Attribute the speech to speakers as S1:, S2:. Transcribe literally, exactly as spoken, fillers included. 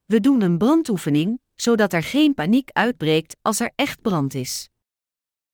S1: We doen een brandoefening, zodat er geen paniek uitbreekt als er echt brand is.